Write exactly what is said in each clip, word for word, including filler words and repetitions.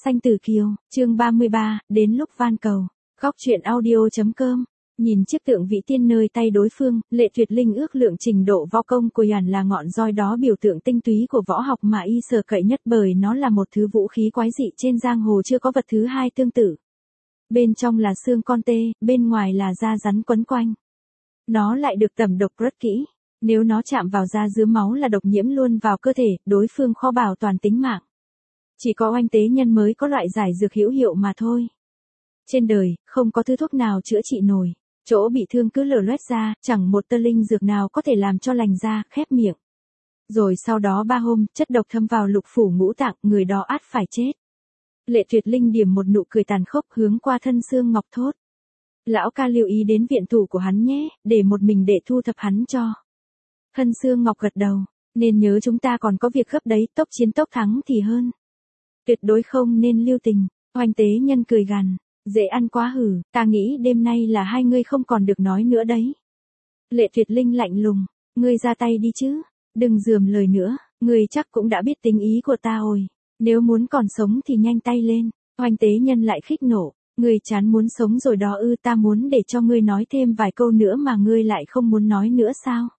Xanh Tử Kiều, chương ba mươi ba, đến lúc van cầu. Góc truyện audio.com. Nhìn chiếc tượng vị tiên nơi tay đối phương, Lệ Tuyệt Linh ước lượng trình độ võ công của Yàn là ngọn roi đó biểu tượng tinh túy của võ học mà y sở cậy nhất, bởi nó là một thứ vũ khí quái dị trên giang hồ chưa có vật thứ hai tương tự. Bên trong là xương con tê, bên ngoài là da rắn quấn quanh. Nó lại được tẩm độc rất kỹ. Nếu nó chạm vào da dứa máu là độc nhiễm luôn vào cơ thể, đối phương khó bảo toàn tính mạng. Chỉ có Oanh Tế Nhân mới có loại giải dược hữu hiệu mà thôi. Trên đời, không có thứ thuốc nào chữa trị nổi. Chỗ bị thương cứ lở loét ra, chẳng một tơ linh dược nào có thể làm cho lành da, khép miệng. Rồi sau đó ba hôm, chất độc thâm vào lục phủ ngũ tạng, người đó ắt phải chết. Lệ Tuyệt Linh điểm một nụ cười tàn khốc hướng qua Thân Xương Ngọc thốt. Lão ca lưu ý đến viện thủ của hắn nhé, để một mình để thu thập hắn cho. Thân Xương Ngọc gật đầu, nên nhớ chúng ta còn có việc gấp đấy, tốc chiến tốc thắng thì hơn. Tuyệt đối không nên lưu tình. Oanh Tế Nhân cười gằn, dễ ăn quá hử, ta nghĩ đêm nay là hai ngươi không còn được nói nữa đấy. Lệ Tuyệt Linh lạnh lùng, ngươi ra tay đi chứ, đừng dườm lời nữa, ngươi chắc cũng đã biết tính ý của ta rồi. Nếu muốn còn sống thì nhanh tay lên. Oanh Tế Nhân lại khích nộ, ngươi chán muốn sống rồi đó ư, ta muốn để cho ngươi nói thêm vài câu nữa mà ngươi lại không muốn nói nữa sao?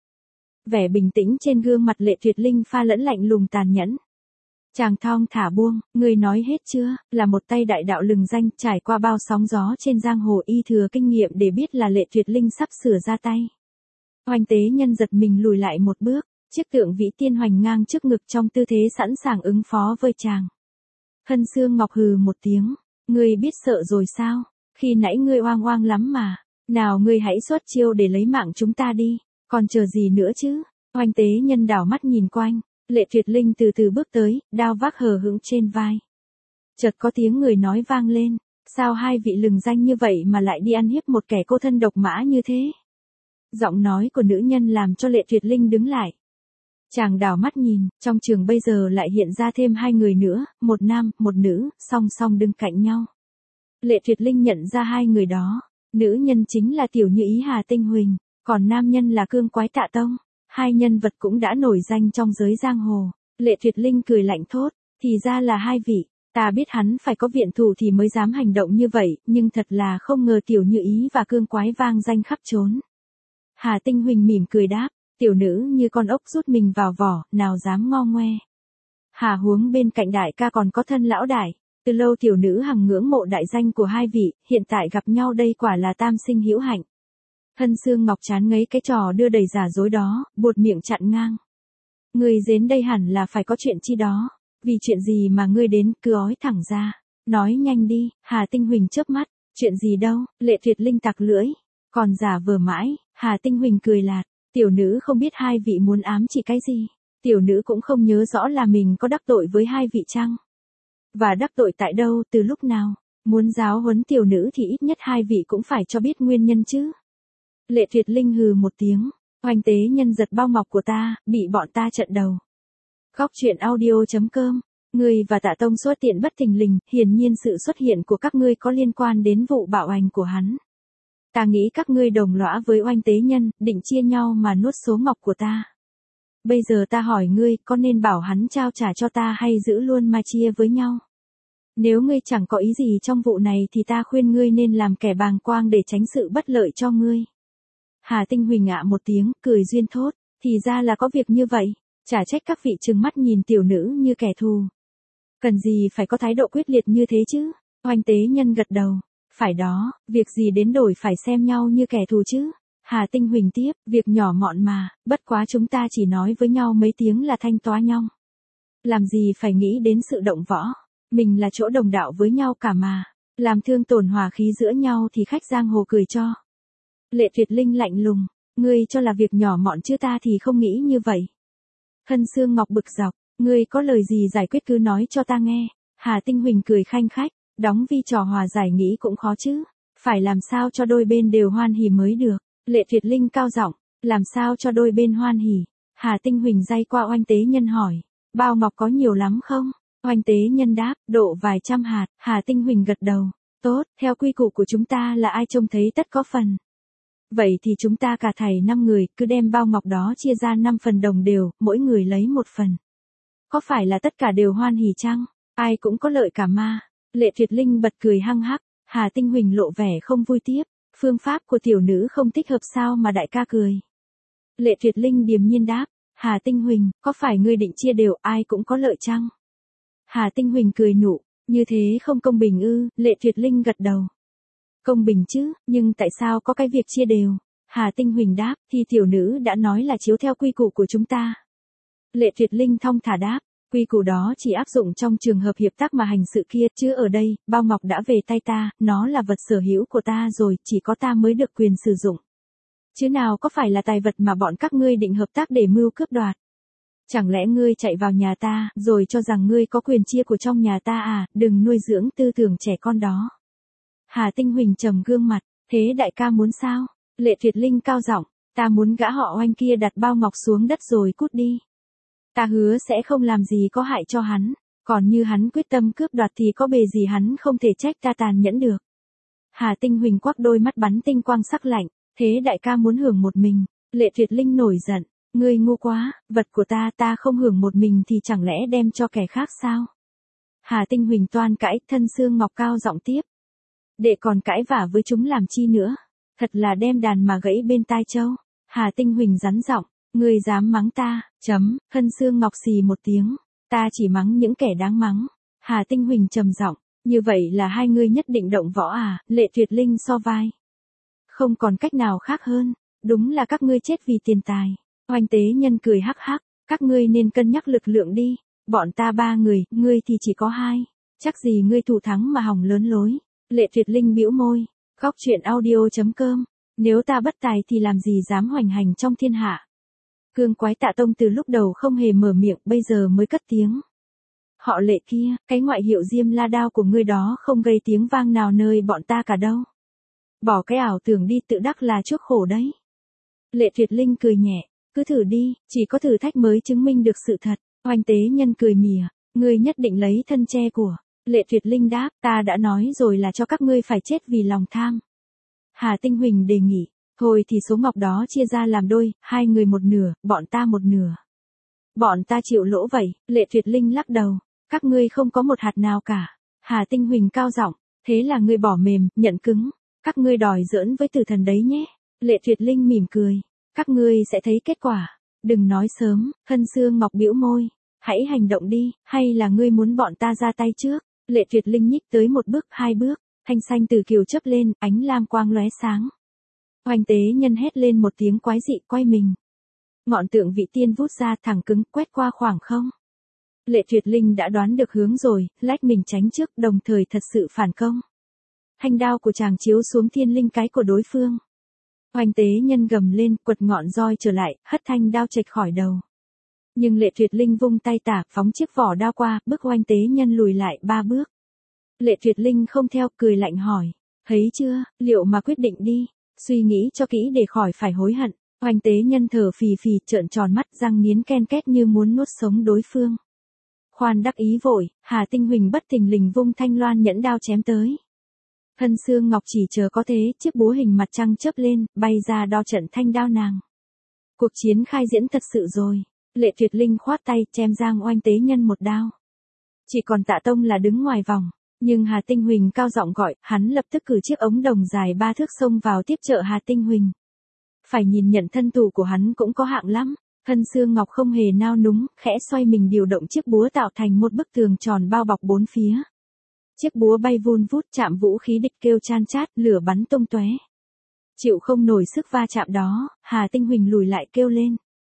Vẻ bình tĩnh trên gương mặt Lệ Tuyệt Linh pha lẫn lạnh lùng tàn nhẫn. Chàng thong thả buông, ngươi nói hết chưa, là một tay đại đạo lừng danh, trải qua bao sóng gió trên giang hồ, y thừa kinh nghiệm để biết là Lệ Tuyệt Linh sắp sửa ra tay. Oanh Tế Nhân giật mình lùi lại một bước, chiếc tượng vĩ tiên hoành ngang trước ngực trong tư thế sẵn sàng ứng phó với chàng. Thân Xương Ngọc hừ một tiếng, ngươi biết sợ rồi sao, khi nãy ngươi oang oang lắm mà, nào ngươi hãy xuất chiêu để lấy mạng chúng ta đi, còn chờ gì nữa chứ? Oanh Tế Nhân đảo mắt nhìn quanh. Lệ Tuyệt Linh từ từ bước tới, đao vác hờ hững trên vai. Chợt có tiếng người nói vang lên, sao hai vị lừng danh như vậy mà lại đi ăn hiếp một kẻ cô thân độc mã như thế? Giọng nói của nữ nhân làm cho Lệ Tuyệt Linh đứng lại. Chàng đảo mắt nhìn, trong trường bây giờ lại hiện ra thêm hai người nữa, một nam, một nữ, song song đứng cạnh nhau. Lệ Tuyệt Linh nhận ra hai người đó, nữ nhân chính là Tiểu Như Ý Hà Tinh Huỳnh, còn nam nhân là Cương Quái Tạ Tông. Hai nhân vật cũng đã nổi danh trong giới giang hồ. Lệ Tuyệt Linh cười lạnh thốt, thì ra là hai vị, ta biết hắn phải có viện thủ thì mới dám hành động như vậy, nhưng thật là không ngờ Tiểu Như Ý và Cương Quái vang danh khắp trốn. Hà Tinh Huỳnh mỉm cười đáp, tiểu nữ như con ốc rút mình vào vỏ, nào dám ngo ngoe. Hà huống bên cạnh đại ca còn có Thân lão đại, từ lâu tiểu nữ hằng ngưỡng mộ đại danh của hai vị, hiện tại gặp nhau đây quả là tam sinh hữu hạnh. Thân Xương Ngọc chán ngấy cái trò đưa đầy giả dối đó, buột miệng chặn ngang. Ngươi đến đây hẳn là phải có chuyện chi đó, vì chuyện gì mà ngươi đến, cứ ói thẳng ra, nói nhanh đi. Hà Tinh Huỳnh chớp mắt, chuyện gì đâu? Lệ Tuyệt Linh tặc lưỡi, còn giả vờ mãi. Hà Tinh Huỳnh cười lạt, tiểu nữ không biết hai vị muốn ám chỉ cái gì, tiểu nữ cũng không nhớ rõ là mình có đắc tội với hai vị chăng? Và đắc tội tại đâu, từ lúc nào? Muốn giáo huấn tiểu nữ thì ít nhất hai vị cũng phải cho biết nguyên nhân chứ. Lệ Tuyệt Linh hừ một tiếng, Oanh Tế Nhân giật bao ngọc của ta, bị bọn ta trận đầu. Góc truyện audio.com. Ngươi và Tạ Tông xuất tiện bất thình lình, hiển nhiên sự xuất hiện của các ngươi có liên quan đến vụ bạo hành của hắn. Ta nghĩ các ngươi đồng lõa với Oanh Tế Nhân, định chia nhau mà nuốt số ngọc của ta. Bây giờ ta hỏi ngươi, có nên bảo hắn trao trả cho ta hay giữ luôn mà chia với nhau? Nếu ngươi chẳng có ý gì trong vụ này thì ta khuyên ngươi nên làm kẻ bàng quang để tránh sự bất lợi cho ngươi. Hà Tinh Huỳnh ạ một tiếng, cười duyên thốt, thì ra là có việc như vậy, chả trách các vị trừng mắt nhìn tiểu nữ như kẻ thù. Cần gì phải có thái độ quyết liệt như thế chứ? Oanh Tế Nhân gật đầu, phải đó, việc gì đến đổi phải xem nhau như kẻ thù chứ? Hà Tinh Huỳnh tiếp, việc nhỏ mọn mà, bất quá chúng ta chỉ nói với nhau mấy tiếng là thanh toá nhong. Làm gì phải nghĩ đến sự động võ, mình là chỗ đồng đạo với nhau cả mà, làm thương tổn hòa khí giữa nhau thì khách giang hồ cười cho. Lệ Tuyệt Linh lạnh lùng, ngươi cho là việc nhỏ mọn chứ ta thì không nghĩ như vậy. Thân Xương Ngọc bực dọc, ngươi có lời gì giải quyết cứ nói cho ta nghe. Hà Tinh Huỳnh cười khanh khách, đóng vi trò hòa giải nghĩ cũng khó chứ, phải làm sao cho đôi bên đều hoan hỉ mới được. Lệ Tuyệt Linh cao giọng, làm sao cho đôi bên hoan hỉ? Hà Tinh Huỳnh day qua Oanh Tế Nhân hỏi, bao ngọc có nhiều lắm không? Oanh Tế Nhân đáp, độ vài trăm hạt. Hà Tinh Huỳnh gật đầu, tốt, theo quy củ của chúng ta là ai trông thấy tất có phần. Vậy thì chúng ta cả thảy năm người, cứ đem bao ngọc đó chia ra năm phần đồng đều, mỗi người lấy một phần. Có phải là tất cả đều hoan hỉ chăng? Ai cũng có lợi cả mà. Lệ Tuyệt Linh bật cười hăng hắc, Hà Tinh Huỳnh lộ vẻ không vui tiếp, phương pháp của tiểu nữ không thích hợp sao mà đại ca cười. Lệ Tuyệt Linh điềm nhiên đáp, Hà Tinh Huỳnh, có phải ngươi định chia đều ai cũng có lợi chăng? Hà Tinh Huỳnh cười nụ, như thế không công bình ư? Lệ Tuyệt Linh gật đầu. Công bình chứ, nhưng tại sao có cái việc chia đều? Hà Tinh Huỳnh đáp, thì tiểu nữ đã nói là chiếu theo quy củ của chúng ta. Lệ Tuyệt Linh thong thả đáp, quy củ đó chỉ áp dụng trong trường hợp hiệp tác mà hành sự kia, chứ ở đây, bao ngọc đã về tay ta, nó là vật sở hữu của ta rồi, chỉ có ta mới được quyền sử dụng. Chứ nào có phải là tài vật mà bọn các ngươi định hợp tác để mưu cướp đoạt. Chẳng lẽ ngươi chạy vào nhà ta, rồi cho rằng ngươi có quyền chia của trong nhà ta à, đừng nuôi dưỡng tư tưởng trẻ con đó. Hà Tinh Huỳnh trầm gương mặt, thế đại ca muốn sao? Lệ Tuyệt Linh cao giọng, ta muốn gã họ Oanh kia đặt bao ngọc xuống đất rồi cút đi. Ta hứa sẽ không làm gì có hại cho hắn, còn như hắn quyết tâm cướp đoạt thì có bề gì hắn không thể trách ta tàn nhẫn được. Hà Tinh Huỳnh quắc đôi mắt bắn tinh quang sắc lạnh, thế đại ca muốn hưởng một mình. Lệ Tuyệt Linh nổi giận, ngươi ngu quá, vật của ta ta không hưởng một mình thì chẳng lẽ đem cho kẻ khác sao? Hà Tinh Huỳnh toan cãi, Thân Xương Ngọc cao giọng tiếp. Đệ còn cãi vả với chúng làm chi nữa, thật là đem đàn mà gãy bên tai châu. Hà Tinh Huỳnh rắn giọng, ngươi dám mắng ta, chấm, Thân Xương Ngọc xì một tiếng, ta chỉ mắng những kẻ đáng mắng. Hà Tinh Huỳnh trầm giọng, như vậy là hai ngươi nhất định động võ à? Lệ Tuyệt Linh so vai. Không còn cách nào khác hơn, đúng là các ngươi chết vì tiền tài. Oanh Tế Nhân cười hắc hắc, các ngươi nên cân nhắc lực lượng đi, bọn ta ba người, ngươi thì chỉ có hai, chắc gì ngươi thủ thắng mà hỏng lớn lối. Lệ Tuyệt Linh bĩu môi, góc truyện audio chấm com, nếu ta bất tài thì làm gì dám hoành hành trong thiên hạ. Cương Quái Tạ Tông từ lúc đầu không hề mở miệng, bây giờ mới cất tiếng. Họ Lệ kia, cái ngoại hiệu Diêm La Đao của ngươi đó không gây tiếng vang nào nơi bọn ta cả đâu. Bỏ cái ảo tưởng đi, tự đắc là chuốc khổ đấy. Lệ Tuyệt Linh cười nhẹ, cứ thử đi, chỉ có thử thách mới chứng minh được sự thật. Oanh Tế Nhân cười mỉa, ngươi nhất định lấy thân che của. Lệ Tuyệt Linh đáp, ta đã nói rồi là cho các ngươi phải chết vì lòng tham. Hà Tinh Huỳnh đề nghị, thôi thì số ngọc đó chia ra làm đôi, hai người một nửa, bọn ta một nửa. Bọn ta chịu lỗ vậy. Lệ Tuyệt Linh lắc đầu, các ngươi không có một hạt nào cả. Hà Tinh Huỳnh cao giọng, thế là ngươi bỏ mềm, nhận cứng. Các ngươi đòi giỡn với tử thần đấy nhé. Lệ Tuyệt Linh mỉm cười, các ngươi sẽ thấy kết quả. Đừng nói sớm. Thân Xương Ngọc bĩu môi, hãy hành động đi, hay là ngươi muốn bọn ta ra tay trước? Lệ Tuyệt Linh nhích tới một bước, hai bước, thanh xanh từ kiều chớp lên, ánh lam quang lóe sáng. Oanh Tế Nhân hét lên một tiếng quái dị, quay mình. Ngọn tượng vị tiên vút ra thẳng cứng, quét qua khoảng không. Lệ Tuyệt Linh đã đoán được hướng rồi, lách mình tránh trước, đồng thời thật sự phản công. Thanh đao của chàng chiếu xuống thiên linh cái của đối phương. Oanh Tế Nhân gầm lên, quật ngọn roi trở lại, hất thanh đao chệch khỏi đầu. Nhưng Lệ Tuyệt Linh vung tay tả, phóng chiếc vỏ đao qua, bức Oanh Tế Nhân lùi lại ba bước. Lệ Tuyệt Linh không theo, cười lạnh hỏi, thấy chưa, liệu mà quyết định đi, suy nghĩ cho kỹ để khỏi phải hối hận. Oanh Tế Nhân thở phì phì, trợn tròn mắt, răng nghiến ken két như muốn nuốt sống đối phương. Khoan đắc ý vội, Hà Tinh Huỳnh bất thình lình vung thanh loan nhẫn đao chém tới. Thân Xương Ngọc chỉ chờ có thế, chiếc búa hình mặt trăng chớp lên, bay ra đo trận thanh đao nàng. Cuộc chiến khai diễn thật sự rồi. Lệ Tuyệt Linh khoát tay, chém giang Oanh Tế Nhân một đao. Chỉ còn Tạ Tông là đứng ngoài vòng, nhưng Hà Tinh Huỳnh cao giọng gọi, hắn lập tức cử chiếc ống đồng dài ba thước xông vào tiếp trợ Hà Tinh Huỳnh. Phải nhìn nhận thân thủ của hắn cũng có hạng lắm. Thân Xương Ngọc không hề nao núng, khẽ xoay mình điều động chiếc búa tạo thành một bức tường tròn bao bọc bốn phía. Chiếc búa bay vun vút chạm vũ khí địch kêu chan chát, lửa bắn tung tóe. Chịu không nổi sức va chạm đó, Hà Tinh Huỳnh lùi lại kêu lên.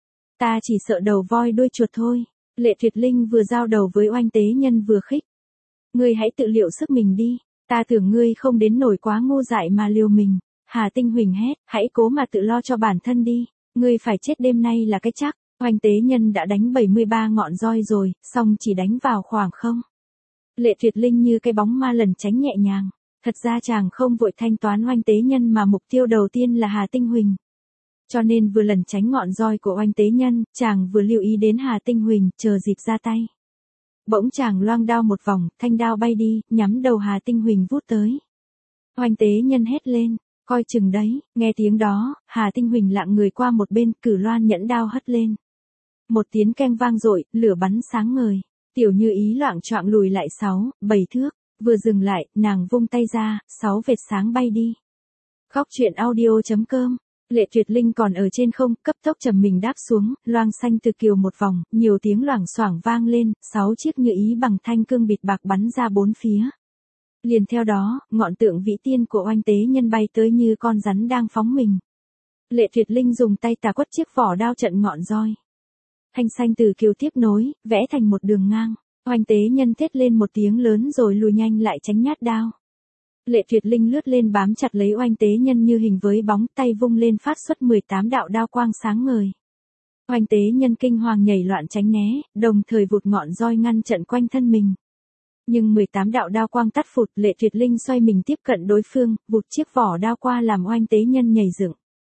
Ta chỉ sợ đầu voi đuôi chuột thôi. Lệ Tuyệt Linh vừa giao đầu với Oanh Tế Nhân vừa khích. Ngươi hãy tự liệu sức mình đi, ta tưởng ngươi không đến nổi quá ngu dại mà liều mình. Hà Tinh Huỳnh hét, hãy cố mà tự lo cho bản thân đi, ngươi phải chết đêm nay là cái chắc. Oanh Tế Nhân đã đánh bảy mươi ba ngọn roi rồi, song chỉ đánh vào khoảng không. Lệ Tuyệt Linh như cái bóng ma lần tránh nhẹ nhàng. Thật ra chàng không vội thanh toán Oanh Tế Nhân mà mục tiêu đầu tiên là Hà Tinh Huỳnh. Cho nên vừa lần tránh ngọn roi của Oanh Tế Nhân, chàng vừa lưu ý đến Hà Tinh Huỳnh, chờ dịp ra tay. Bỗng chàng loang đao một vòng, thanh đao bay đi, nhắm đầu Hà Tinh Huỳnh vút tới. Oanh Tế Nhân hét lên, coi chừng đấy. Nghe tiếng đó, Hà Tinh Huỳnh lạng người qua một bên, cử loan nhẫn đao hất lên. Một tiếng keng vang dội, lửa bắn sáng ngời. Tiểu Như Ý loạng choạng lùi lại sáu, bảy thước. vừa dừng lại, nàng vung tay ra, sáu vệt sáng bay đi. Góc truyện audio.com. Lệ Tuyệt Linh còn ở trên không, cấp tốc trầm mình đáp xuống, loang xanh từ kiều một vòng, nhiều tiếng loảng xoảng vang lên, sáu chiếc như ý bằng thanh cương bịt bạc bắn ra bốn phía. Liền theo đó, ngọn tượng vĩ tiên của Oanh Tế Nhân bay tới như con rắn đang phóng mình. Lệ Tuyệt Linh dùng tay tà quất chiếc vỏ đao trận ngọn roi. Thanh xanh từ kiều tiếp nối, vẽ thành một đường ngang. Oanh Tế Nhân thét lên một tiếng lớn rồi lùi nhanh lại tránh nhát đao. Lệ Tuyệt Linh lướt lên bám chặt lấy Oanh Tế Nhân như hình với bóng, tay vung lên phát xuất mười tám đạo đao quang sáng ngời. Oanh Tế Nhân kinh hoàng nhảy loạn tránh né, đồng thời vụt ngọn roi ngăn trận quanh thân mình. Nhưng mười tám đạo đao quang tắt phụt, Lệ Tuyệt Linh xoay mình tiếp cận đối phương, vụt chiếc vỏ đao qua làm Oanh Tế Nhân nhảy dựng.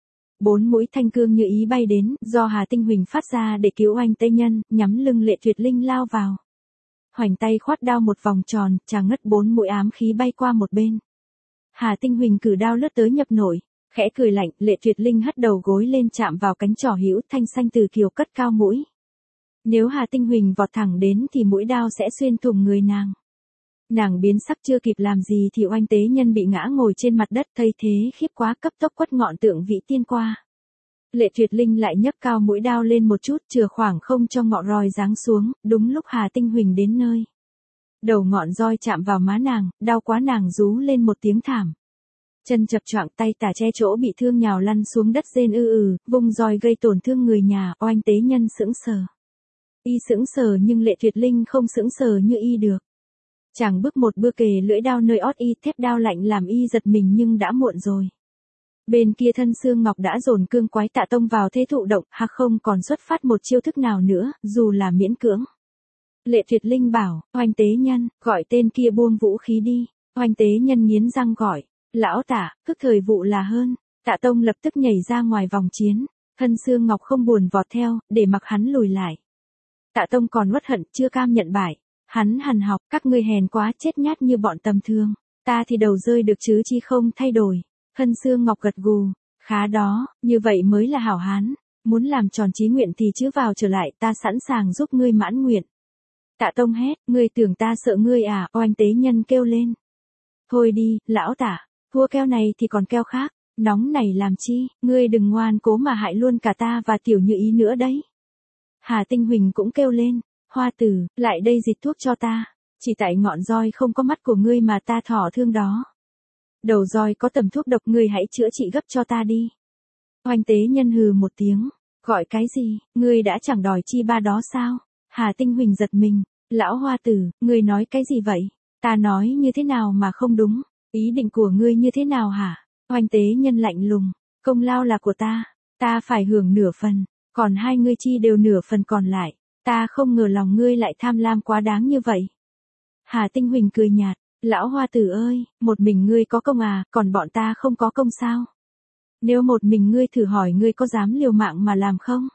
Bốn mũi thanh cương như ý bay đến, do Hà Tinh Huỳnh phát ra để cứu Oanh Tế Nhân, nhắm lưng Lệ Tuyệt Linh lao vào. Hoành tay khoát đao một vòng tròn, chàng ngất bốn mũi ám khí bay qua một bên. Hà Tinh Huỳnh cử đao lướt tới nhập nổi, khẽ cười lạnh, Lệ Tuyệt Linh hất đầu gối lên chạm vào cánh trỏ hữu, thanh xanh từ kiều cất cao mũi. Nếu Hà Tinh Huỳnh vọt thẳng đến thì mũi đao sẽ xuyên thủng người nàng. Nàng biến sắc chưa kịp làm gì thì Oanh Tế Nhân bị ngã ngồi trên mặt đất, thấy thế khiếp quá, cấp tốc quất ngọn tượng vĩ tiên qua. Lệ Tuyệt Linh lại nhấc cao mũi đao lên một chút, chừa khoảng không cho ngọn roi giáng xuống, đúng lúc Hà Tinh Huỳnh đến nơi. Đầu ngọn roi chạm vào má nàng, đau quá, nàng rú lên một tiếng thảm. Chân chập choạng, tay tả che chỗ bị thương nhào lăn xuống đất rên ư ừ, vung roi gây tổn thương người nhà. Oanh Tế Nhân sững sờ. Y sững sờ nhưng Lệ Tuyệt Linh không sững sờ như y được. Chàng bước một bước kề lưỡi đao nơi ót y, thép đao lạnh làm y giật mình nhưng đã muộn rồi. Bên kia thân xương ngọc đã dồn cương quái Tạ Tông vào thế thụ động, hạc không còn xuất phát một chiêu thức nào nữa, dù là miễn cưỡng. Lệ Tuyệt Linh bảo, Oanh Tế Nhân, gọi tên kia buông vũ khí đi. Oanh Tế Nhân nghiến răng gọi, lão Tạ, tức thời vụ là hơn. Tạ Tông lập tức nhảy ra ngoài vòng chiến, thân xương ngọc không buồn vọt theo, để mặc hắn lùi lại. Tạ Tông còn uất hận, chưa cam nhận bại. Hắn hằn học, các ngươi hèn quá, chết nhát như bọn tầm thường. Ta thì đầu rơi được chứ chi không thay đổi. Thân xương ngọc gật gù, khá đó, như vậy mới là hảo hán. Muốn làm tròn chí nguyện thì chứ vào trở lại, ta sẵn sàng giúp ngươi mãn nguyện. Tạ Tông hét, ngươi tưởng ta sợ ngươi à? Oanh Tế Nhân kêu lên. Thôi đi, lão Tạ, thua keo này thì còn keo khác, nóng này làm chi, ngươi đừng ngoan cố mà hại luôn cả ta và tiểu Như Ý nữa đấy. Hà Tinh Huỳnh cũng kêu lên, Hoa Tử, lại đây dịch thuốc cho ta, chỉ tại ngọn roi không có mắt của ngươi mà ta thỏ thương đó. Đầu roi có tầm thuốc độc, ngươi hãy chữa trị gấp cho ta đi. Oanh Tế Nhân hừ một tiếng, gọi cái gì, ngươi đã chẳng đòi chi ba đó sao? Hà Tinh Huỳnh giật mình, lão Hoa Tử, ngươi nói cái gì vậy? Ta nói như thế nào mà không đúng? Ý định của ngươi như thế nào hả? Oanh Tế Nhân lạnh lùng, công lao là của ta, ta phải hưởng nửa phần, còn hai ngươi chi đều nửa phần còn lại. Ta không ngờ lòng ngươi lại tham lam quá đáng như vậy. Hà Tinh Huỳnh cười nhạt, lão Hoa Tử ơi, một mình ngươi có công à, còn bọn ta không có công sao? Nếu một mình ngươi thử hỏi ngươi có dám liều mạng mà làm không?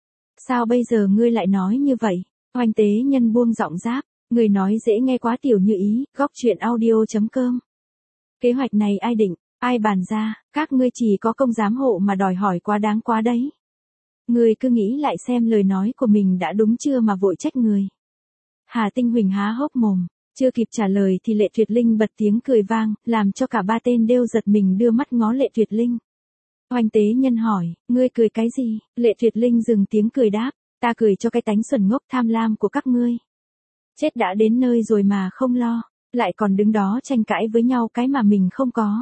Sao bây giờ ngươi lại nói như vậy? Oanh Tế Nhân buông giọng giáp, ngươi nói dễ nghe quá tiểu Như Ý. Góc truyện audio.com. Kế hoạch này ai định, ai bàn ra, các ngươi chỉ có công giám hộ mà đòi hỏi quá đáng quá đấy. Ngươi cứ nghĩ lại xem lời nói của mình đã đúng chưa mà vội trách người. Hà Tinh Huỳnh há hốc mồm, chưa kịp trả lời thì Lệ Tuyệt Linh bật tiếng cười vang, làm cho cả ba tên đều giật mình đưa mắt ngó Lệ Tuyệt Linh. Oanh Tế Nhân hỏi, ngươi cười cái gì? Lệ Tuyệt Linh dừng tiếng cười đáp, ta cười cho cái tánh xuẩn ngốc tham lam của các ngươi. Chết đã đến nơi rồi mà không lo, lại còn đứng đó tranh cãi với nhau cái mà mình không có.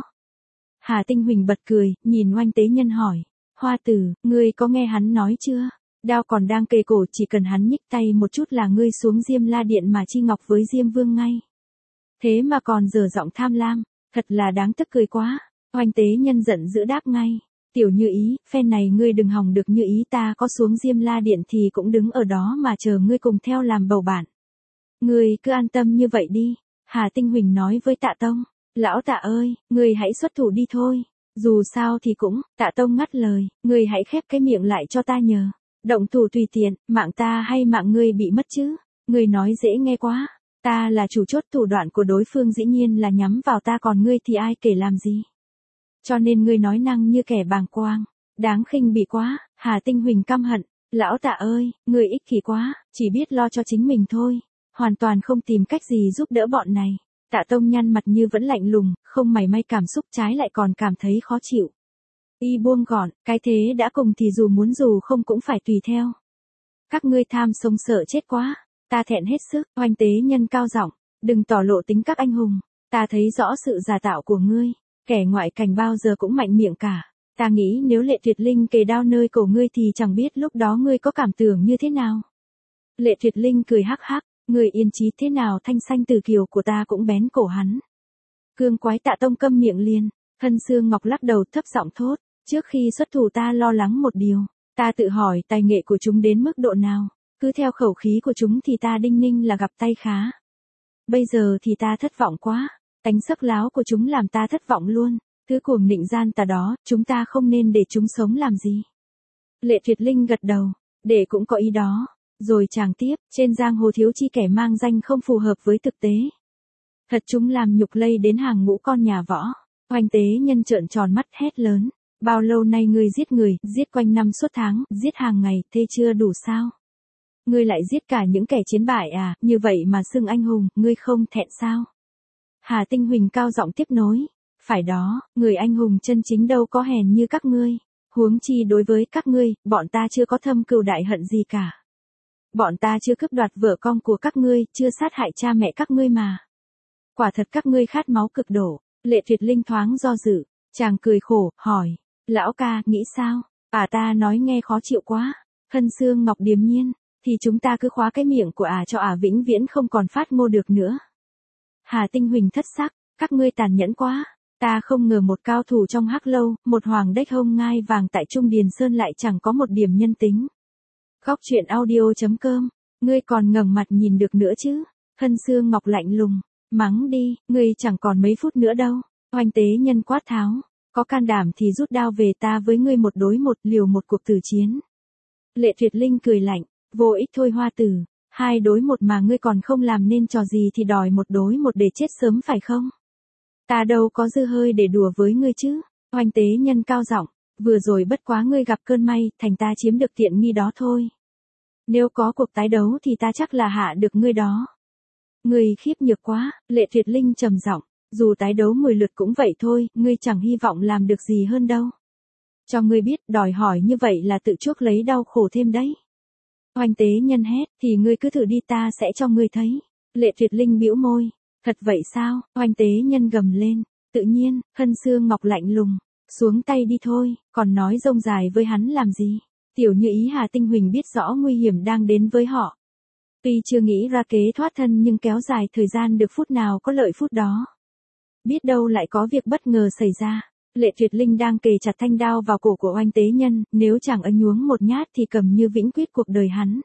Hà Tinh Huỳnh bật cười, nhìn Oanh Tế Nhân hỏi. Hoa Tử, ngươi có nghe hắn nói chưa? Đao còn đang kề cổ, chỉ cần hắn nhích tay một chút là ngươi xuống Diêm La Điện mà chi ngọc với Diêm Vương ngay. Thế mà còn dở giọng tham lam, thật là đáng tức cười quá. Oanh Tế Nhân giận dữ đáp ngay, tiểu Như Ý, phen này ngươi đừng hòng được Như Ý, ta có xuống Diêm La Điện thì cũng đứng ở đó mà chờ ngươi cùng theo làm bầu bạn. Ngươi cứ an tâm như vậy đi. Hà Tinh Huỳnh nói với Tạ Tông, lão Tạ ơi, ngươi hãy xuất thủ đi thôi. Dù sao thì cũng, Tạ Tông ngắt lời, ngươi hãy khép cái miệng lại cho ta nhờ. Động thủ tùy tiện, mạng ta hay mạng ngươi bị mất chứ? Ngươi nói dễ nghe quá, ta là chủ chốt, thủ đoạn của đối phương dĩ nhiên là nhắm vào ta, còn ngươi thì ai kể làm gì? Cho nên ngươi nói năng như kẻ bàng quang, đáng khinh bỉ quá. Hà Tinh Huỳnh căm hận, lão Tạ ơi, ngươi ích kỷ quá, chỉ biết lo cho chính mình thôi, hoàn toàn không tìm cách gì giúp đỡ bọn này. Tạ Tông nhăn mặt như vẫn lạnh lùng, không mảy may cảm xúc, trái lại còn cảm thấy khó chịu. Y buông gọn, cái thế đã cùng thì dù muốn dù không cũng phải tùy theo. Các ngươi tham sống sợ chết quá, ta thẹn hết sức. Oanh Tế Nhân cao giọng, đừng tỏ lộ tính các anh hùng, ta thấy rõ sự giả tạo của ngươi, kẻ ngoại cảnh bao giờ cũng mạnh miệng cả. Ta nghĩ nếu Lệ Tuyệt Linh kề đao nơi cổ ngươi thì chẳng biết lúc đó ngươi có cảm tưởng như thế nào. Lệ Tuyệt Linh cười hắc hắc, người yên chí thế nào thanh xanh từ kiều của ta cũng bén cổ hắn. Cương Quái Tạ Tông câm miệng liền, Thân Xương Ngọc lắc đầu thấp giọng thốt, trước khi xuất thủ ta lo lắng một điều, ta tự hỏi tài nghệ của chúng đến mức độ nào, cứ theo khẩu khí của chúng thì ta đinh ninh là gặp tay khá. Bây giờ thì ta thất vọng quá, tánh sắc láo của chúng làm ta thất vọng luôn, thứ cuồng nịnh gian tà đó, chúng ta không nên để chúng sống làm gì. Lệ Tuyệt Linh gật đầu, để cũng có ý đó. Rồi chàng tiếp, trên giang hồ thiếu chi kẻ mang danh không phù hợp với thực tế. Thật chúng làm nhục lây đến hàng ngũ con nhà võ. Oanh Tế Nhân trợn tròn mắt hét lớn. Bao lâu nay ngươi giết người, giết quanh năm suốt tháng, giết hàng ngày, thế chưa đủ sao? Ngươi lại giết cả những kẻ chiến bại à, như vậy mà xưng anh hùng, ngươi không thẹn sao? Hà Tinh Huỳnh cao giọng tiếp nối. Phải đó, người anh hùng chân chính đâu có hèn như các ngươi. Huống chi đối với các ngươi, bọn ta chưa có thâm cừu đại hận gì cả. Bọn ta chưa cướp đoạt vợ con của các ngươi, chưa sát hại cha mẹ các ngươi mà. Quả thật các ngươi khát máu cực độ. Lệ Tuyệt Linh thoáng do dự, chàng cười khổ, hỏi, lão ca, nghĩ sao? À ta nói nghe khó chịu quá. Thân Xương Ngọc điềm nhiên, thì chúng ta cứ khóa cái miệng của à cho à vĩnh viễn không còn phát ngô được nữa. Hà Tinh Huỳnh thất sắc, các ngươi tàn nhẫn quá. Ta không ngờ một cao thủ trong Hắc Lâu, một hoàng đếch hông ngai vàng tại Trung Điền Sơn lại chẳng có một điểm nhân tính. Góc truyện audio chấm com, ngươi còn ngẩng mặt nhìn được nữa chứ? Thân Xương Ngọc lạnh lùng, mắng đi, ngươi chẳng còn mấy phút nữa đâu. Oanh Tế Nhân quát tháo, có can đảm thì rút đao về, ta với ngươi một đối một, liều một cuộc tử chiến. Lệ Tuyệt Linh cười lạnh, vô ích thôi hoa tử, hai đối một mà ngươi còn không làm nên trò gì thì đòi một đối một để chết sớm phải không? Ta đâu có dư hơi để đùa với ngươi chứ. Oanh Tế Nhân cao giọng, vừa rồi bất quá ngươi gặp cơn may, thành ta chiếm được tiện nghi đó thôi. Nếu có cuộc tái đấu thì ta chắc là hạ được ngươi đó. Ngươi khiếp nhược quá. Lệ Tuyệt Linh trầm giọng, dù tái đấu mười lượt cũng vậy thôi, ngươi chẳng hy vọng làm được gì hơn đâu. Cho ngươi biết, đòi hỏi như vậy là tự chuốc lấy đau khổ thêm đấy. Oanh Tế Nhân hét, thì ngươi cứ thử đi, ta sẽ cho ngươi thấy. Lệ Tuyệt Linh bĩu môi, thật vậy sao? Oanh Tế Nhân gầm lên, tự nhiên. Thân Xương Ngọc lạnh lùng, xuống tay đi thôi, còn nói rông dài với hắn làm gì? Tiểu Như Ý Hà Tinh Huỳnh biết rõ nguy hiểm đang đến với họ. Tuy chưa nghĩ ra kế thoát thân nhưng kéo dài thời gian được phút nào có lợi phút đó. Biết đâu lại có việc bất ngờ xảy ra. Lệ Tuyệt Linh đang kề chặt thanh đao vào cổ của Oanh Tế Nhân, nếu chẳng ấn nhuốm một nhát thì cầm như vĩnh quyết cuộc đời hắn.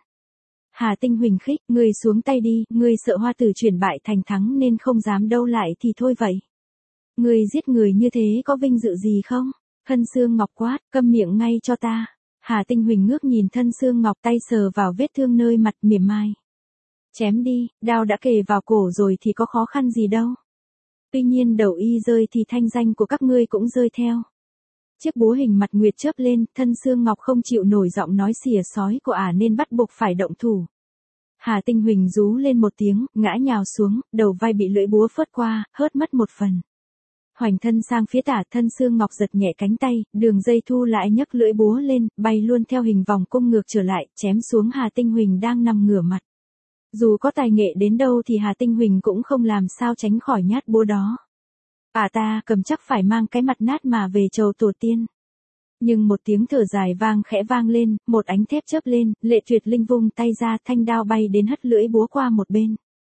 Hà Tinh Huỳnh khích, ngươi xuống tay đi, ngươi sợ hoa tử chuyển bại thành thắng nên không dám đâu lại thì thôi vậy. Ngươi giết người như thế có vinh dự gì không? Thân Xương Ngọc quát, câm miệng ngay cho ta. Hà Tinh Huỳnh ngước nhìn Thân Xương Ngọc, tay sờ vào vết thương nơi mặt, mỉa mai. Chém đi, đao đã kề vào cổ rồi thì có khó khăn gì đâu. Tuy nhiên đầu y rơi thì thanh danh của các ngươi cũng rơi theo. Chiếc búa hình mặt nguyệt chớp lên, Thân Xương Ngọc không chịu nổi giọng nói xỉa sói của ả nên bắt buộc phải động thủ. Hà Tinh Huỳnh rú lên một tiếng, ngã nhào xuống, đầu vai bị lưỡi búa phớt qua, hớt mất một phần. Hoành thân sang phía tả, Thân Xương Ngọc giật nhẹ cánh tay, đường dây thu lại nhấc lưỡi búa lên, bay luôn theo hình vòng cung ngược trở lại, chém xuống Hà Tinh Huỳnh đang nằm ngửa mặt. Dù có tài nghệ đến đâu thì Hà Tinh Huỳnh cũng không làm sao tránh khỏi nhát búa đó. À ta cầm chắc phải mang cái mặt nát mà về chầu tổ tiên. Nhưng một tiếng thở dài vang khẽ vang lên, một ánh thép chớp lên, Lệ Tuyệt Linh vung tay ra, thanh đao bay đến hất lưỡi búa qua một bên.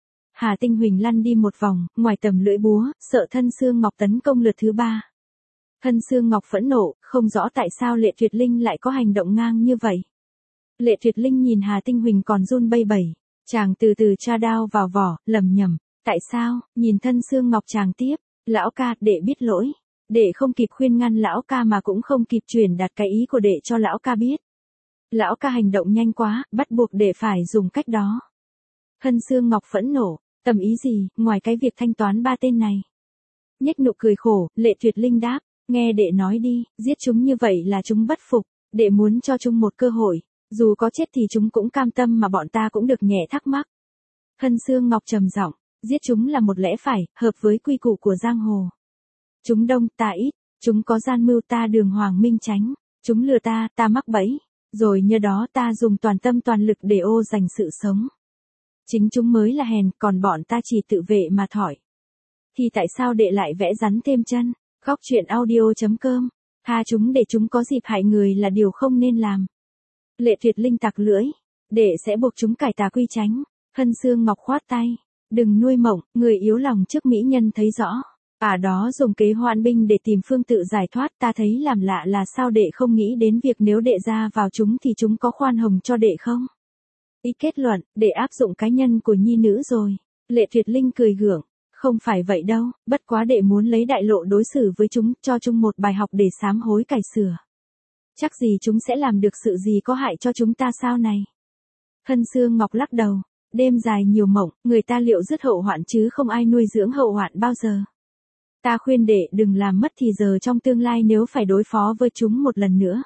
Hà Tinh Huỳnh lăn đi một vòng, ngoài tầm lưỡi búa, sợ Thân Xương Ngọc tấn công lượt thứ ba. Thân Xương Ngọc phẫn nộ, không rõ tại sao Lệ Tuyệt Linh lại có hành động ngang như vậy. Lệ Tuyệt Linh nhìn Hà Tinh Huỳnh còn run bây bẩy, chàng từ từ tra đao vào vỏ, lầm nhầm, tại sao? Nhìn Thân Xương Ngọc chàng tiếp, lão ca, đệ biết lỗi. Đệ không kịp khuyên ngăn lão ca mà cũng không kịp truyền đạt cái ý của đệ cho lão ca biết. Lão ca hành động nhanh quá, bắt buộc đệ phải dùng cách đó. Thân Xương Ngọc phẫn nộ, tầm ý gì, ngoài cái việc thanh toán ba tên này. Nhếch nụ cười khổ, Lệ Tuyệt Linh đáp, nghe đệ nói đi, giết chúng như vậy là chúng bất phục, đệ muốn cho chúng một cơ hội, dù có chết thì chúng cũng cam tâm mà bọn ta cũng được nhẹ thắc mắc. Thân Xương Ngọc trầm giọng, Giết chúng là một lẽ phải, hợp với quy củ của giang hồ. Chúng đông, ta ít, chúng có gian mưu, ta đường hoàng minh tránh, chúng lừa ta, ta mắc bẫy, rồi nhờ đó ta dùng toàn tâm toàn lực để ô giành sự sống. Chính chúng mới là hèn, còn bọn ta chỉ tự vệ mà thỏi. Thì tại sao đệ lại vẽ rắn thêm chân? Góc truyện audio.com. Tha chúng để chúng có dịp hại người là điều không nên làm. Lệ Tuyệt Linh tặc lưỡi. Đệ sẽ buộc chúng cải tà quy chánh. Hân Sương Ngọc khoát tay. Đừng nuôi mộng, người yếu lòng trước mỹ nhân thấy rõ. À đó dùng kế hoan binh để tìm phương tự giải thoát, ta thấy làm lạ là sao đệ không nghĩ đến việc nếu đệ ra vào chúng thì chúng có khoan hồng cho đệ không? Ý kết luận, đệ áp dụng cá nhân của nhi nữ rồi. Lệ Tuyệt Linh cười gượng. Không phải vậy đâu, bất quá đệ muốn lấy đại lộ đối xử với chúng, cho chúng một bài học để sám hối cải sửa. Chắc gì chúng sẽ làm được sự gì có hại cho chúng ta sao này? Hân Sương Ngọc lắc đầu. Đêm dài nhiều mộng, người ta liệu dứt hậu hoạn chứ không ai nuôi dưỡng hậu hoạn bao giờ. Ta khuyên đệ đừng làm mất thì giờ trong tương lai nếu phải đối phó với chúng một lần nữa.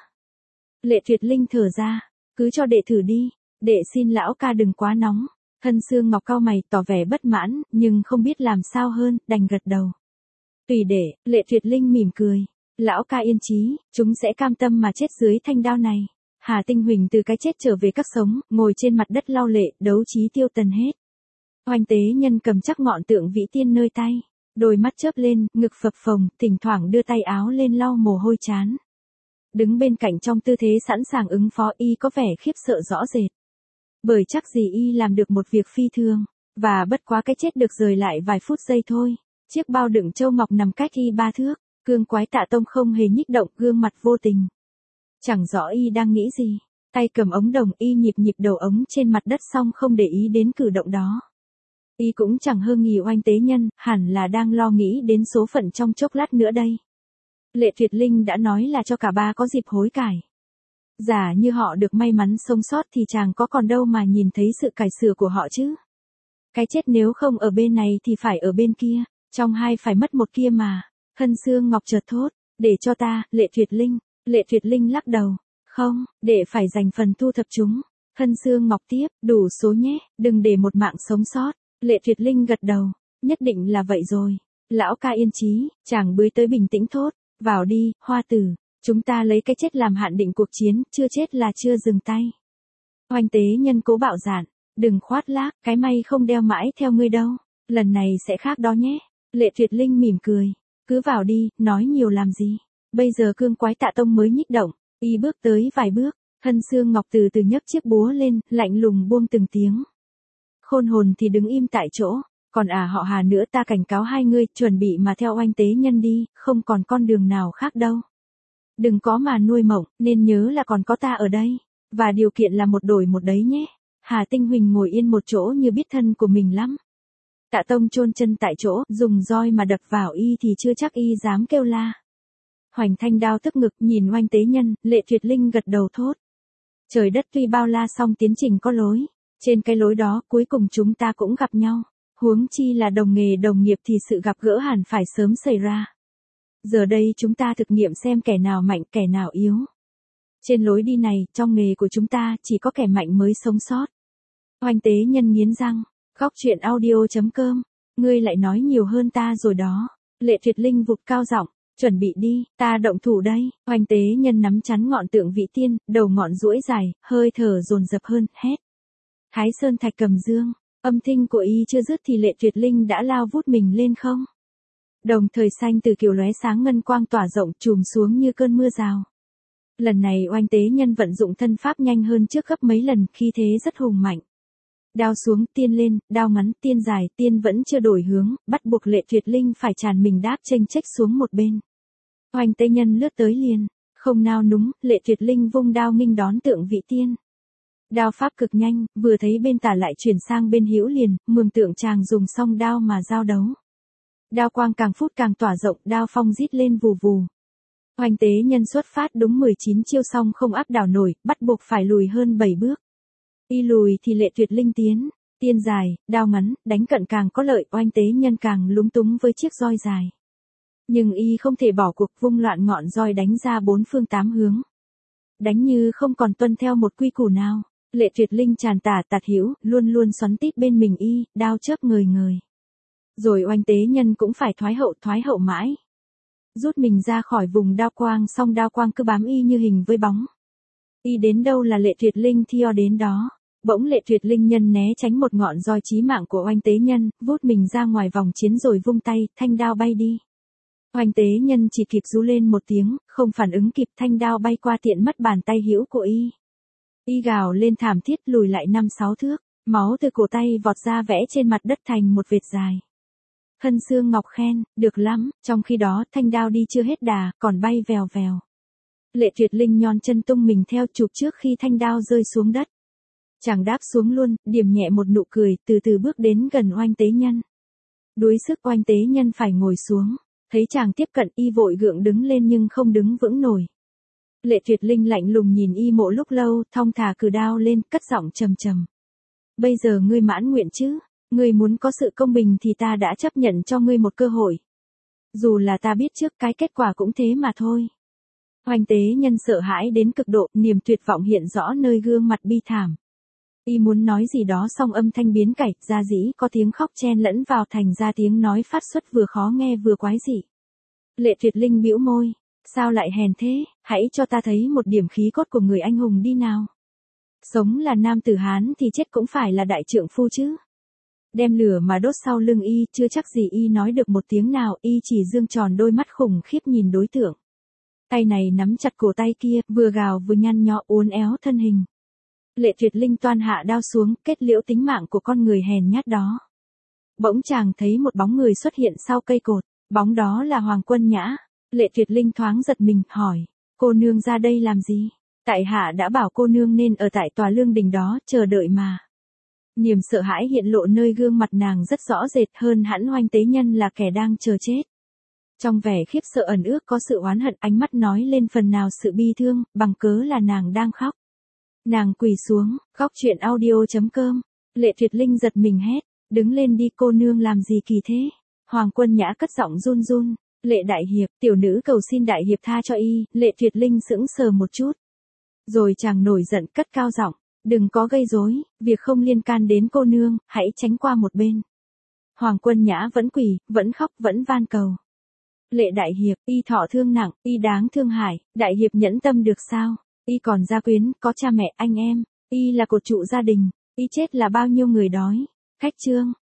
Lệ Tuyệt Linh thở ra, cứ cho đệ thử đi, đệ xin lão ca đừng quá nóng. Hân Sương Ngọc cau mày tỏ vẻ bất mãn, nhưng không biết làm sao hơn, đành gật đầu. Tùy đệ, Lệ Tuyệt Linh mỉm cười. Lão ca yên chí, chúng sẽ cam tâm mà chết dưới thanh đao này. Hà Tinh Huỳnh từ cái chết trở về các sống, ngồi trên mặt đất lau lệ, đấu trí tiêu tần hết. Oanh Tế Nhân cầm chắc ngọn tượng vĩ tiên nơi tay. Đôi mắt chớp lên, ngực phập phồng, thỉnh thoảng đưa tay áo lên lau mồ hôi chán. Đứng bên cạnh trong tư thế sẵn sàng ứng phó, y có vẻ khiếp sợ rõ rệt. Bởi chắc gì y làm được một việc phi thường, và bất quá cái chết được rời lại vài phút giây thôi. Chiếc bao đựng châu ngọc nằm cách y ba thước, cương quái Tạ Tông không hề nhích động, gương mặt vô tình. Chẳng rõ y đang nghĩ gì, tay cầm ống đồng y nhịp nhịp đầu ống trên mặt đất xong không để ý đến cử động đó. Y cũng chẳng hơ nghì Oanh Tế Nhân, hẳn là đang lo nghĩ đến số phận trong chốc lát nữa đây. Lệ Tuyệt Linh đã nói là cho cả ba có dịp hối cải. Giả như họ được may mắn sống sót thì chàng có còn đâu mà nhìn thấy sự cải sửa của họ chứ. Cái chết nếu không ở bên này thì phải ở bên kia, trong hai phải mất một kia mà. Hân Sương Ngọc chợt thốt, để cho ta, Lệ Tuyệt Linh. Lệ Tuyệt Linh lắc đầu, không, để phải dành phần thu thập chúng. Hân Sương Ngọc tiếp, đủ số nhé, đừng để một mạng sống sót. Lệ Tuyệt Linh gật đầu, nhất định là vậy rồi. Lão ca yên chí, chàng bưới tới bình tĩnh thốt, vào đi, Hoa Tử, chúng ta lấy cái chết làm hạn định cuộc chiến, chưa chết là chưa dừng tay. Oanh Tế Nhân cố bạo dạn, đừng khoát lác, cái may không đeo mãi theo ngươi đâu, lần này sẽ khác đó nhé. Lệ Tuyệt Linh mỉm cười, cứ vào đi, nói nhiều làm gì. Bây giờ cương quái Tạ Tông mới nhích động, y bước tới vài bước, Hân Sương Ngọc từ từ nhấc chiếc búa lên, lạnh lùng buông từng tiếng. Khôn hồn thì đứng im tại chỗ, còn à họ Hà nữa, ta cảnh cáo hai ngươi, chuẩn bị mà theo Oanh Tế Nhân đi, không còn con đường nào khác đâu. Đừng có mà nuôi mộng, nên nhớ là còn có ta ở đây, và điều kiện là một đổi một đấy nhé. Hà Tinh Huỳnh ngồi yên một chỗ như biết thân của mình lắm. Tạ Tông chôn chân tại chỗ, dùng roi mà đập vào y thì chưa chắc y dám kêu la. Hoành Thanh đao tức ngực nhìn Oanh Tế Nhân, Lệ Tuyệt Linh gật đầu thốt. Trời đất tuy bao la song tiến trình có lối, trên cái lối đó cuối cùng chúng ta cũng gặp nhau. Huống chi là đồng nghề đồng nghiệp thì sự gặp gỡ hẳn phải sớm xảy ra. Giờ đây chúng ta thực nghiệm xem kẻ nào mạnh kẻ nào yếu. Trên lối đi này, trong nghề của chúng ta chỉ có kẻ mạnh mới sống sót. Oanh Tế Nhân nghiến răng, góc truyện audio.com, ngươi lại nói nhiều hơn ta rồi đó. Lệ Tuyệt Linh vụt cao giọng, chuẩn bị đi, ta động thủ đây. Oanh Tế Nhân nắm chắn ngọn tượng vị tiên, đầu ngọn duỗi dài, hơi thở dồn dập hơn, hét. Thái Sơn Thạch Cầm Dương, âm thanh của y chưa dứt thì Lệ Tuyệt Linh đã lao vút mình lên không. Đồng thời xanh từ kiều lóe sáng ngân quang tỏa rộng trùm xuống như cơn mưa rào. Lần này Oanh Tế Nhân vận dụng thân pháp nhanh hơn trước gấp mấy lần, khí thế rất hùng mạnh. Đao xuống, tiên lên, đao ngắn, tiên dài, tiên vẫn chưa đổi hướng, bắt buộc Lệ Tuyệt Linh phải tràn mình đáp chênh chếch xuống một bên. Oanh Tế Nhân lướt tới liền, không nao núng, Lệ Tuyệt Linh vung đao nghênh đón tượng vị tiên. Đao pháp cực nhanh, vừa thấy bên tả lại chuyển sang bên hữu liền, mường tượng chàng dùng song đao mà giao đấu. Đao quang càng phút càng tỏa rộng, đao phong rít lên vù vù. Oanh Tế Nhân xuất phát đúng mười chín chiêu xong không áp đảo nổi, bắt buộc phải lùi hơn bảy bước. Y lùi thì Lệ Tuyệt Linh tiến, tiên dài, đao ngắn, đánh cận càng có lợi, Oanh Tế Nhân càng lúng túng với chiếc roi dài. Nhưng y không thể bỏ cuộc, vung loạn ngọn roi đánh ra bốn phương tám hướng. Đánh như không còn tuân theo một quy củ nào. Lệ Tuyệt Linh tràn tả tạt hữu, luôn luôn xoắn tít bên mình y, đao chớp ngời ngời. Rồi oanh tế nhân cũng phải thoái hậu thoái hậu mãi. Rút mình ra khỏi vùng đao quang, xong đao quang cứ bám y như hình với bóng. Y đến đâu là Lệ Tuyệt Linh theo đến đó. Bỗng Lệ Tuyệt Linh nhân né tránh một ngọn roi chí mạng của oanh tế nhân, vút mình ra ngoài vòng chiến rồi vung tay, thanh đao bay đi. Oanh tế nhân chỉ kịp rú lên một tiếng, không phản ứng kịp, thanh đao bay qua tiện mất bàn tay hữu của y. Y gào lên thảm thiết lùi lại năm sáu thước, máu từ cổ tay vọt ra vẽ trên mặt đất thành một vệt dài. Hân Xương Ngọc khen, được lắm, trong khi đó thanh đao đi chưa hết đà, còn bay vèo vèo. Lệ Tuyệt Linh nhón chân tung mình theo chụp trước khi thanh đao rơi xuống đất. Chàng đáp xuống luôn, điểm nhẹ một nụ cười, từ từ bước đến gần oanh tế nhân. Đuối sức oanh tế nhân phải ngồi xuống, thấy chàng tiếp cận y vội gượng đứng lên nhưng không đứng vững nổi. Lệ Tuyệt Linh lạnh lùng nhìn y một lúc lâu, thong thả cử đao lên, cất giọng trầm trầm. Bây giờ ngươi mãn nguyện chứ? Ngươi muốn có sự công bình thì ta đã chấp nhận cho ngươi một cơ hội. Dù là ta biết trước cái kết quả cũng thế mà thôi. Oanh tế nhân sợ hãi đến cực độ, niềm tuyệt vọng hiện rõ nơi gương mặt bi thảm. Y muốn nói gì đó xong âm thanh biến cải, ra dĩ có tiếng khóc chen lẫn vào thành ra tiếng nói phát xuất vừa khó nghe vừa quái dị. Lệ Tuyệt Linh bĩu môi, sao lại hèn thế, hãy cho ta thấy một điểm khí cốt của người anh hùng đi nào. Sống là nam tử Hán thì chết cũng phải là đại trượng phu chứ. Đem lửa mà đốt sau lưng y, chưa chắc gì y nói được một tiếng nào, y chỉ dương tròn đôi mắt khủng khiếp nhìn đối tượng. Tay này nắm chặt cổ tay kia, vừa gào vừa nhăn nhó uốn éo thân hình. Lệ Tuyệt Linh toan hạ đao xuống, kết liễu tính mạng của con người hèn nhát đó. Bỗng chàng thấy một bóng người xuất hiện sau cây cột, bóng đó là Hoàng Quân Nhã. Lệ Tuyệt Linh thoáng giật mình, hỏi, cô nương ra đây làm gì? Tại hạ đã bảo cô nương nên ở tại tòa lương đình đó, chờ đợi mà. Niềm sợ hãi hiện lộ nơi gương mặt nàng rất rõ rệt, hơn hẳn oanh tế nhân là kẻ đang chờ chết. Trong vẻ khiếp sợ ẩn ước có sự oán hận, ánh mắt nói lên phần nào sự bi thương, bằng cớ là nàng đang khóc. Nàng quỳ xuống, khóc chuyện audio chấm com. Lệ Tuyệt Linh giật mình hét, đứng lên đi, cô nương làm gì kỳ thế? Hoàng Quân Nhã cất giọng run run, Lệ đại hiệp, tiểu nữ cầu xin đại hiệp tha cho y. Lệ Tuyệt Linh sững sờ một chút. Rồi chàng nổi giận cất cao giọng, đừng có gây rối, việc không liên can đến cô nương, hãy tránh qua một bên. Hoàng Quân Nhã vẫn quỳ, vẫn khóc, vẫn van cầu. Lệ đại hiệp, y thọ thương nặng, y đáng thương hại, đại hiệp nhẫn tâm được sao? Y còn gia quyến, có cha mẹ, anh em, y là cột trụ gia đình, y chết là bao nhiêu người đói. Khách chương.